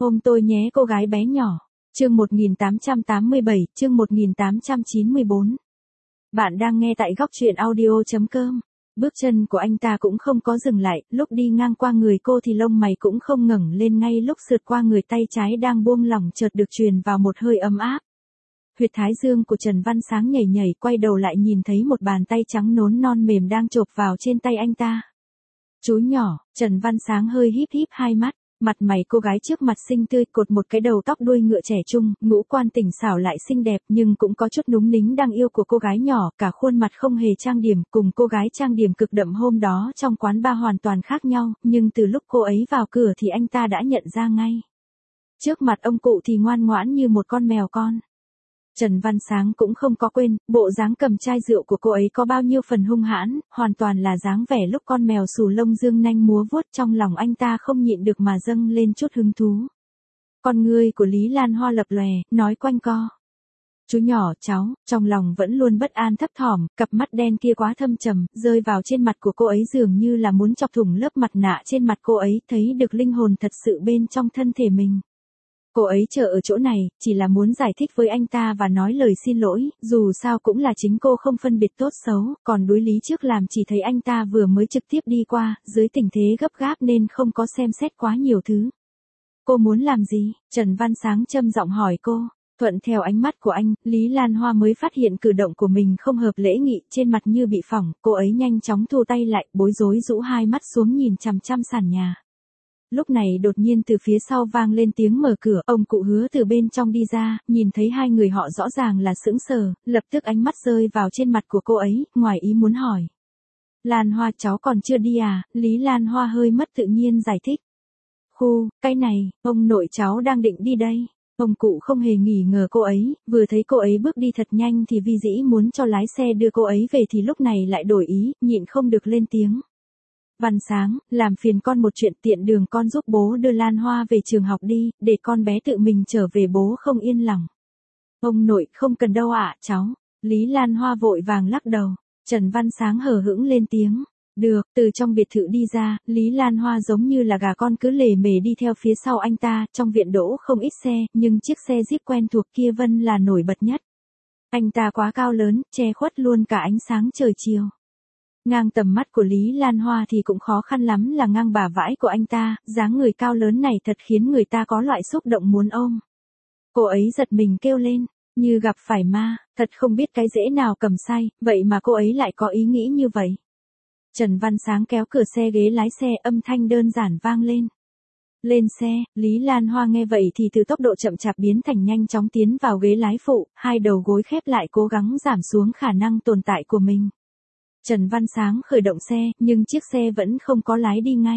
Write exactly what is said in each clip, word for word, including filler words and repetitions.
Ôm tôi nhé cô gái bé nhỏ. Chương một nghìn tám trăm tám mươi bảy, chương một nghìn tám trăm chín mươi bốn. Bạn đang nghe tại góc truyện audio chấm com. Bước chân của anh ta cũng không có dừng lại, lúc đi ngang qua người cô thì lông mày cũng không ngẩng lên, ngay lúc sượt qua người tay trái đang buông lỏng chợt được truyền vào một hơi ấm áp. Huyệt thái dương của Trần Văn Sáng nhảy nhảy, quay đầu lại nhìn thấy một bàn tay trắng nón non mềm đang chộp vào trên tay anh ta. Chú nhỏ, Trần Văn Sáng hơi híp híp hai mắt. Mặt mày cô gái trước mặt xinh tươi, cột một cái đầu tóc đuôi ngựa trẻ trung, ngũ quan tỉnh xảo lại xinh đẹp, nhưng cũng có chút núng nính đang yêu của cô gái nhỏ, cả khuôn mặt không hề trang điểm, cùng cô gái trang điểm cực đậm hôm đó trong quán bar hoàn toàn khác nhau, nhưng từ lúc cô ấy vào cửa thì anh ta đã nhận ra ngay. Trước mặt ông cụ thì ngoan ngoãn như một con mèo con. Trần Văn Sáng cũng không có quên, bộ dáng cầm chai rượu của cô ấy có bao nhiêu phần hung hãn, hoàn toàn là dáng vẻ lúc con mèo xù lông dương nanh múa vuốt, trong lòng anh ta không nhịn được mà dâng lên chút hứng thú. Con ngươi của Lý Lan Hoa lập lòe, nói quanh co. Chú nhỏ, cháu, trong lòng vẫn luôn bất an thấp thỏm, cặp mắt đen kia quá thâm trầm, rơi vào trên mặt của cô ấy dường như là muốn chọc thủng lớp mặt nạ trên mặt cô ấy, thấy được linh hồn thật sự bên trong thân thể mình. Cô ấy chờ ở chỗ này, chỉ là muốn giải thích với anh ta và nói lời xin lỗi, dù sao cũng là chính cô không phân biệt tốt xấu, còn đối lý trước làm chỉ thấy anh ta vừa mới trực tiếp đi qua, dưới tình thế gấp gáp nên không có xem xét quá nhiều thứ. Cô muốn làm gì? Trần Văn Sáng châm giọng hỏi cô. Thuận theo ánh mắt của anh, Lý Lan Hoa mới phát hiện cử động của mình không hợp lễ nghị, trên mặt như bị phỏng, cô ấy nhanh chóng thu tay lại, bối rối rũ hai mắt xuống nhìn chằm chằm sàn nhà. Lúc này đột nhiên từ phía sau vang lên tiếng mở cửa, ông cụ Hứa từ bên trong đi ra, nhìn thấy hai người họ rõ ràng là sững sờ, lập tức ánh mắt rơi vào trên mặt của cô ấy, ngoài ý muốn hỏi. Lan Hoa, cháu còn chưa đi à? Lý Lan Hoa hơi mất tự nhiên giải thích. Khu, cái này, ông nội cháu đang định đi đây. Ông cụ không hề nghi ngờ cô ấy, vừa thấy cô ấy bước đi thật nhanh thì vi dĩ muốn cho lái xe đưa cô ấy về thì lúc này lại đổi ý, nhịn không được lên tiếng. Văn Sáng, làm phiền con một chuyện, tiện đường con giúp bố đưa Lan Hoa về trường học đi, để con bé tự mình trở về, bố không yên lòng. Ông nội, không cần đâu ạ, cháu. Lý Lan Hoa vội vàng lắc đầu. Trần Văn Sáng hờ hững lên tiếng. Được, từ trong biệt thự đi ra, Lý Lan Hoa giống như là gà con cứ lề mề đi theo phía sau anh ta, trong viện đỗ không ít xe, nhưng chiếc xe Jeep quen thuộc kia vẫn là nổi bật nhất. Anh ta quá cao lớn, che khuất luôn cả ánh sáng trời chiều. Ngang tầm mắt của Lý Lan Hoa thì cũng khó khăn lắm là ngang bả vãi của anh ta, dáng người cao lớn này thật khiến người ta có loại xúc động muốn ôm. Cô ấy giật mình kêu lên, như gặp phải ma, thật không biết cái dễ nào cầm say, vậy mà cô ấy lại có ý nghĩ như vậy. Trần Văn Sáng kéo cửa xe ghế lái xe, âm thanh đơn giản vang lên. Lên xe, Lý Lan Hoa nghe vậy thì từ tốc độ chậm chạp biến thành nhanh chóng tiến vào ghế lái phụ, hai đầu gối khép lại cố gắng giảm xuống khả năng tồn tại của mình. Trần Văn Sáng khởi động xe, nhưng chiếc xe vẫn không có lái đi ngay.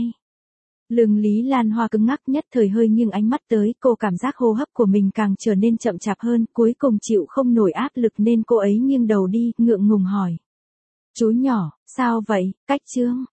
Lưng Lý Lan Hoa cứng ngắc, nhất thời hơi nghiêng ánh mắt tới, cô cảm giác hô hấp của mình càng trở nên chậm chạp hơn, cuối cùng chịu không nổi áp lực nên cô ấy nghiêng đầu đi, ngượng ngùng hỏi. Chú nhỏ, sao vậy, cách chương?